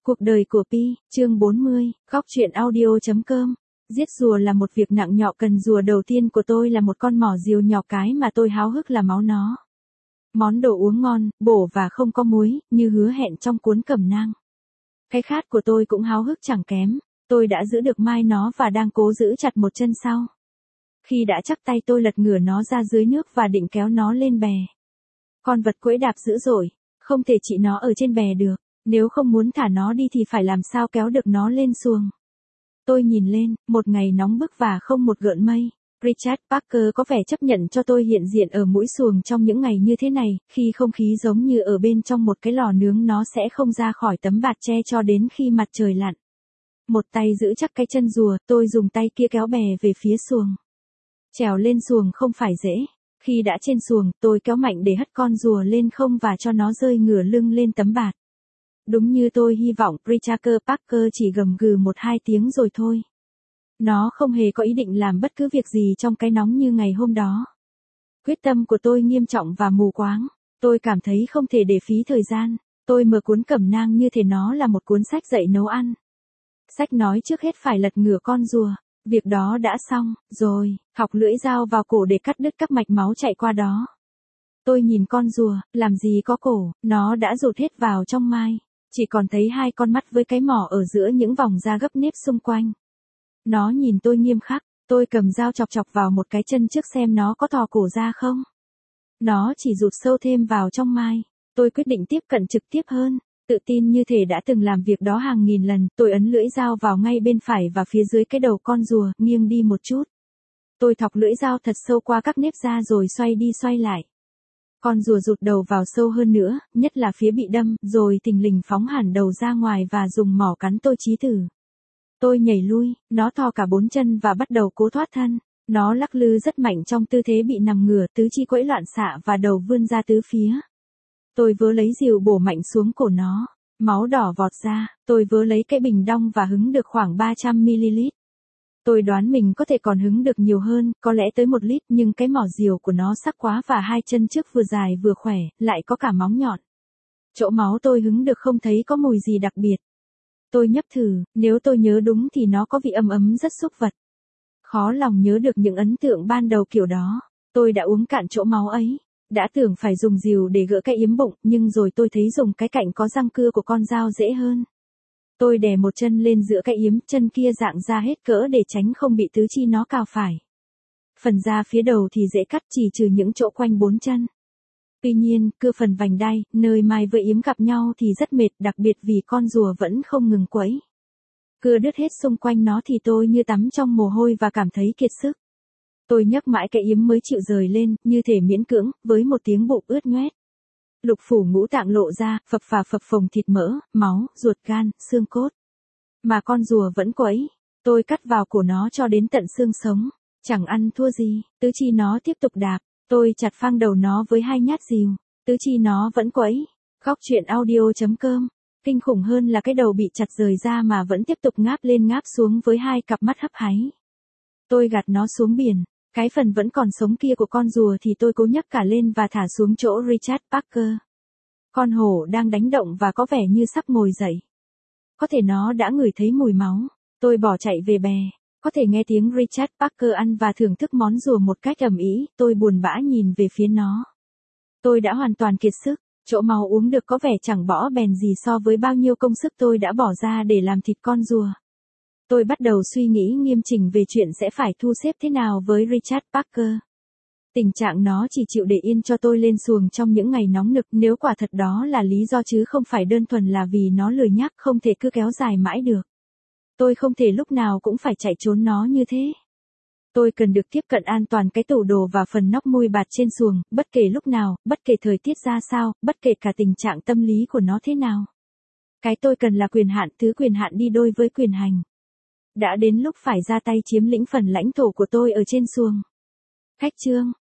Cuộc đời của Pi, chương 40, góc truyện audio.com. Giết rùa là một việc nặng nhọc. Cần rùa đầu tiên của tôi là một con mỏ rìu nhỏ, cái mà tôi háo hức là máu nó. Món đồ uống ngon, bổ và không có muối, như hứa hẹn trong cuốn cẩm nang. Cái khát của tôi cũng háo hức chẳng kém. Tôi đã giữ được mai nó và đang cố giữ chặt một chân sau. Khi đã chắc tay, tôi lật ngửa nó ra dưới nước và định kéo nó lên bè. Con vật quẫy đạp dữ dội, không thể chỉ nó ở trên bè được. Nếu không muốn thả nó đi thì phải làm sao kéo được nó lên xuồng. Tôi nhìn lên, một ngày nóng bức và không một gợn mây. Richard Parker có vẻ chấp nhận cho tôi hiện diện ở mũi xuồng trong những ngày như thế này, khi không khí giống như ở bên trong một cái lò nướng, nó sẽ không ra khỏi tấm bạt tre cho đến khi mặt trời lặn. Một tay giữ chắc cái chân rùa, tôi dùng tay kia kéo bè về phía xuồng. Trèo lên xuồng không phải dễ. Khi đã trên xuồng, tôi kéo mạnh để hất con rùa lên không và cho nó rơi ngửa lưng lên tấm bạt. Đúng như tôi hy vọng, Richard Parker chỉ gầm gừ 1-2 tiếng rồi thôi. Nó không hề có ý định làm bất cứ việc gì trong cái nóng như ngày hôm đó. Quyết tâm của tôi nghiêm trọng và mù quáng. Tôi cảm thấy không thể để phí thời gian. Tôi mở cuốn cẩm nang như thể nó là một cuốn sách dạy nấu ăn. Sách nói trước hết phải lật ngửa con rùa. Việc đó đã xong, rồi, thọc lưỡi dao vào cổ để cắt đứt các mạch máu chạy qua đó. Tôi nhìn con rùa, làm gì có cổ, nó đã rụt hết vào trong mai. Chỉ còn thấy 2 con mắt với cái mỏ ở giữa những vòng da gấp nếp xung quanh. Nó nhìn tôi nghiêm khắc, tôi cầm dao chọc chọc vào một cái chân trước xem nó có thò cổ ra không. Nó chỉ rụt sâu thêm vào trong mai. Tôi quyết định tiếp cận trực tiếp hơn, tự tin như thể đã từng làm việc đó hàng nghìn lần. Tôi ấn lưỡi dao vào ngay bên phải và phía dưới cái đầu con rùa, nghiêng đi một chút. Tôi thọc lưỡi dao thật sâu qua các nếp da rồi xoay đi xoay lại. Con rùa rụt đầu vào sâu hơn nữa, nhất là phía bị đâm, rồi thình lình phóng hẳn đầu ra ngoài và dùng mỏ cắn tôi chí tử. Tôi nhảy lui, nó thò cả 4 chân và bắt đầu cố thoát thân. Nó lắc lư rất mạnh trong tư thế bị nằm ngửa, tứ chi quẫy loạn xạ và đầu vươn ra tứ phía. Tôi vớ lấy rìu bổ mạnh xuống cổ nó. Máu đỏ vọt ra, tôi vớ lấy cái bình đong và hứng được khoảng 300ml. Tôi đoán mình có thể còn hứng được nhiều hơn, có lẽ tới 1 lít, nhưng cái mỏ rìu của nó sắc quá và 2 chân trước vừa dài vừa khỏe, lại có cả móng nhọn. Chỗ máu tôi hứng được không thấy có mùi gì đặc biệt. Tôi nhấp thử, nếu tôi nhớ đúng thì nó có vị ấm ấm rất xúc vật. Khó lòng nhớ được những ấn tượng ban đầu kiểu đó. Tôi đã uống cạn chỗ máu ấy. Đã tưởng phải dùng rìu để gỡ cái yếm bụng, nhưng rồi tôi thấy dùng cái cạnh có răng cưa của con dao dễ hơn. Tôi đè một chân lên giữa cái yếm, chân kia dạng ra hết cỡ để tránh không bị tứ chi nó cào phải. Phần da phía đầu thì dễ cắt, chỉ trừ những chỗ quanh 4 chân. Tuy nhiên, cưa phần vành đai, nơi mai với yếm gặp nhau thì rất mệt, đặc biệt vì con rùa vẫn không ngừng quẫy. Cưa đứt hết xung quanh nó thì tôi như tắm trong mồ hôi và cảm thấy kiệt sức. Tôi nhấc mãi cái yếm mới chịu rời lên, như thể miễn cưỡng, với một tiếng bụng ướt nhoét. Lục phủ ngũ tạng lộ ra, phập phà phập phồng thịt mỡ, máu, ruột gan, xương cốt. Mà con rùa vẫn quẫy. Tôi cắt vào cổ nó cho đến tận xương sống. Chẳng ăn thua gì, tứ chi nó tiếp tục đạp. Tôi chặt phang đầu nó với 2 nhát rìu. Tứ chi nó vẫn quẫy. Góc truyện audio.com. Kinh khủng hơn là cái đầu bị chặt rời ra mà vẫn tiếp tục ngáp lên ngáp xuống với 2 cặp mắt hấp háy. Tôi gạt nó xuống biển. Cái phần vẫn còn sống kia của con rùa thì tôi cố nhấc cả lên và thả xuống chỗ Richard Parker. Con hổ đang đánh động và có vẻ như sắp ngồi dậy. Có thể nó đã ngửi thấy mùi máu. Tôi bỏ chạy về bè. Có thể nghe tiếng Richard Parker ăn và thưởng thức món rùa một cách ầm ĩ. Tôi buồn bã nhìn về phía nó. Tôi đã hoàn toàn kiệt sức. Chỗ máu uống được có vẻ chẳng bỏ bèn gì so với bao nhiêu công sức tôi đã bỏ ra để làm thịt con rùa. Tôi bắt đầu suy nghĩ nghiêm chỉnh về chuyện sẽ phải thu xếp thế nào với Richard Parker. Tình trạng nó chỉ chịu để yên cho tôi lên xuồng trong những ngày nóng nực, nếu quả thật đó là lý do chứ không phải đơn thuần là vì nó lười nhác, không thể cứ kéo dài mãi được. Tôi không thể lúc nào cũng phải chạy trốn nó như thế. Tôi cần được tiếp cận an toàn cái tủ đồ và phần nóc mui bạt trên xuồng, bất kể lúc nào, bất kể thời tiết ra sao, bất kể cả tình trạng tâm lý của nó thế nào. Cái tôi cần là quyền hạn, thứ quyền hạn đi đôi với quyền hành. Đã đến lúc phải ra tay chiếm lĩnh phần lãnh thổ của tôi ở trên xuồng. Khách chương.